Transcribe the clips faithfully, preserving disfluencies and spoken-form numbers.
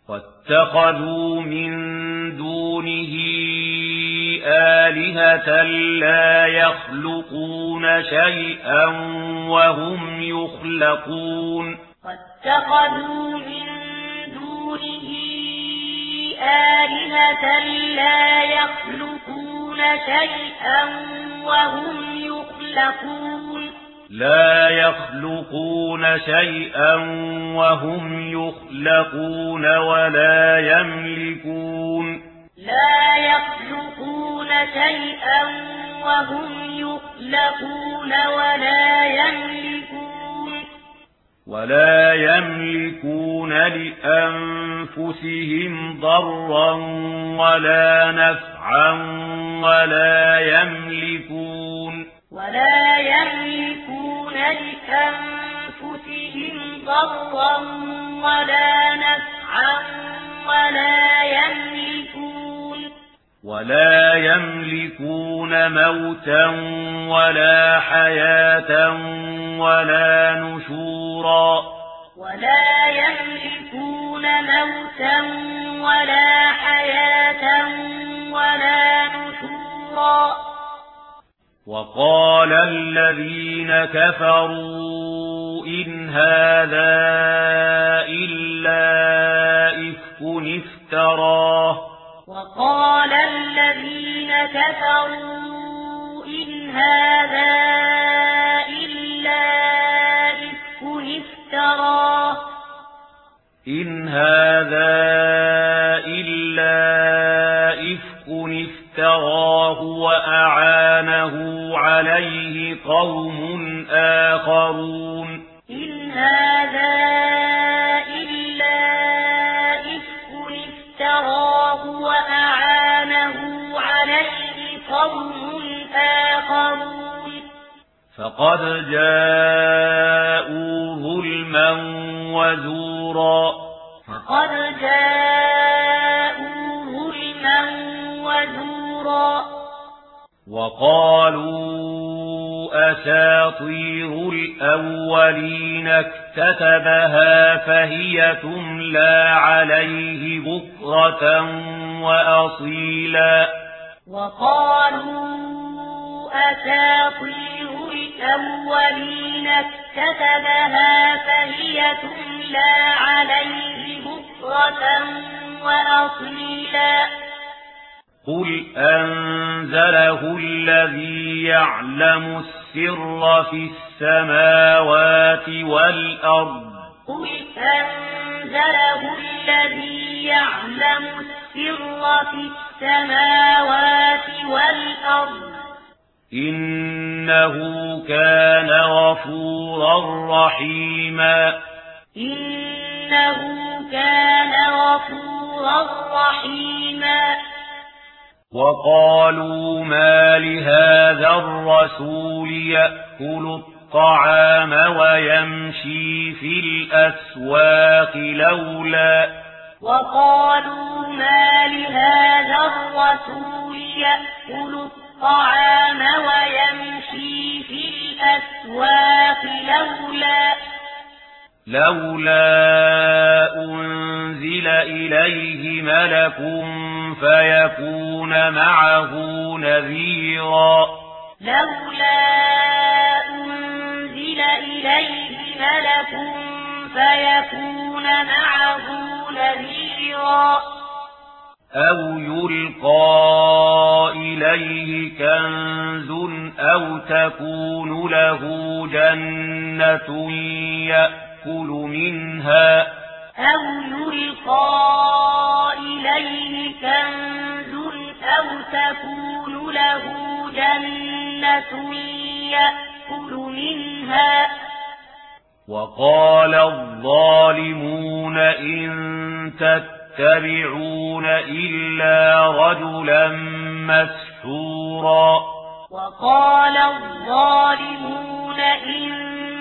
واتخذوا من دونه آلهة لا يخلقون شيئا وهم يخلقون واتخذوا من دونه آلهة لا يخلقون شيئا وهم يخلقون لا يخلقون شيئا وهم يخلقون ولا يملكون لا يخلقون شيئا وهم يخلقون ولا يملكون ولا يملكون لأنفسهم ضرا ولا نفعا ولا يملكون ولا يملكون لأنفسهم ضرا ولا نفعا ولا يملكون ولا يملكون موتا ولا حياة ولا نشورا ولا يملكون موتا ولا حياة ولا نشورا وقال الذين كفروا إن هذا إلا إفك افتراه وقال الذين كفروا إن هذا إلا إفك افتراه إن هذا إلا إفك افتراه وأعانه عليه قوم آخرون إن هذا إلا إفك افتراه وأعانه عليه قوم آخرون فقد جاءوا ظلما وزورا فقد جاءوا ظلما وزورا وقالوا أساطير الأولين اكتتبها فهي تملى عليه بكرة وأصيلا وقالوا أساطير الأولين اكتتبها فهي تملى عليه بكرة وأصيلا قل أنزله الذي يعلم السر في السماوات والأرض قل أنزله الذي يعلم السر في السماوات والأرض إنه كان غفورا رحيما إنه كان غفورا رحيما وقالوا ما لهذا الرسول يأكل الطعام ويمشي في الأسواق لولا وقالوا ما لهذا الرسول يأكل الطعام ويمشي في الأسواق لولا لولا أنزل إليه ملك فيكون معه نذيرا لولا أنزل إليه ملك فيكون معه نذيرا أو يلقى إليه كنز أو تكون له جنة يأكل منها أو يلقى إليه كنز أو تكون له جنة يأكل منها وقال الظالمون إن تتبعون إلا رجلا مسحورا وقال الظالمون إن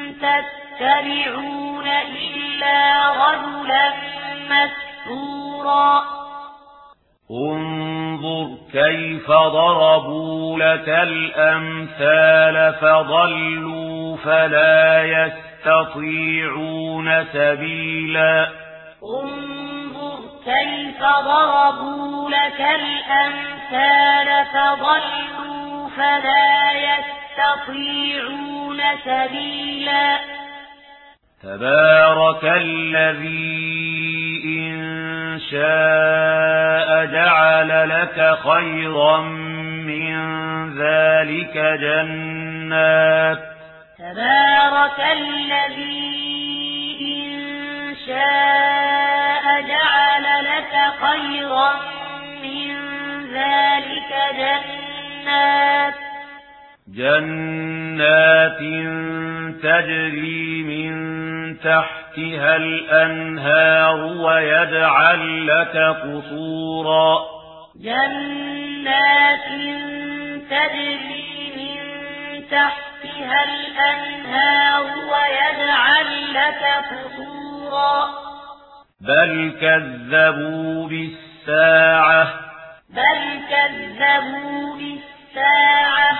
تتبعون إلا رجلا مسحورا انظر كيف ضربوا لك الأمثال فضلوا فلا يستطيعون سبيلا انظر كيف ضربوا لك الأمثال فضلوا فلا يستطيعون سبيلا تبارك الذي إن شاء جعل لك خيرا من ذلك جنات تبارك الذي إن شاء جعل لك خيرا من ذلك جنات جنات تجري من تحتها الأنهار ويجعل لك قصورا جنات تجري من تحتها الأنهار ويجعل لك قصورا بل كذبوا بالساعة بل كذبوا بالساعة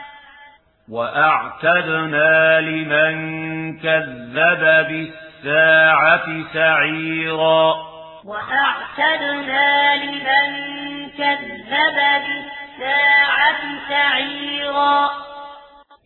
وأعتدنا لمن كذب بالساعة سعيرا وأعتدنا لمن كذب بالساعة سعيرا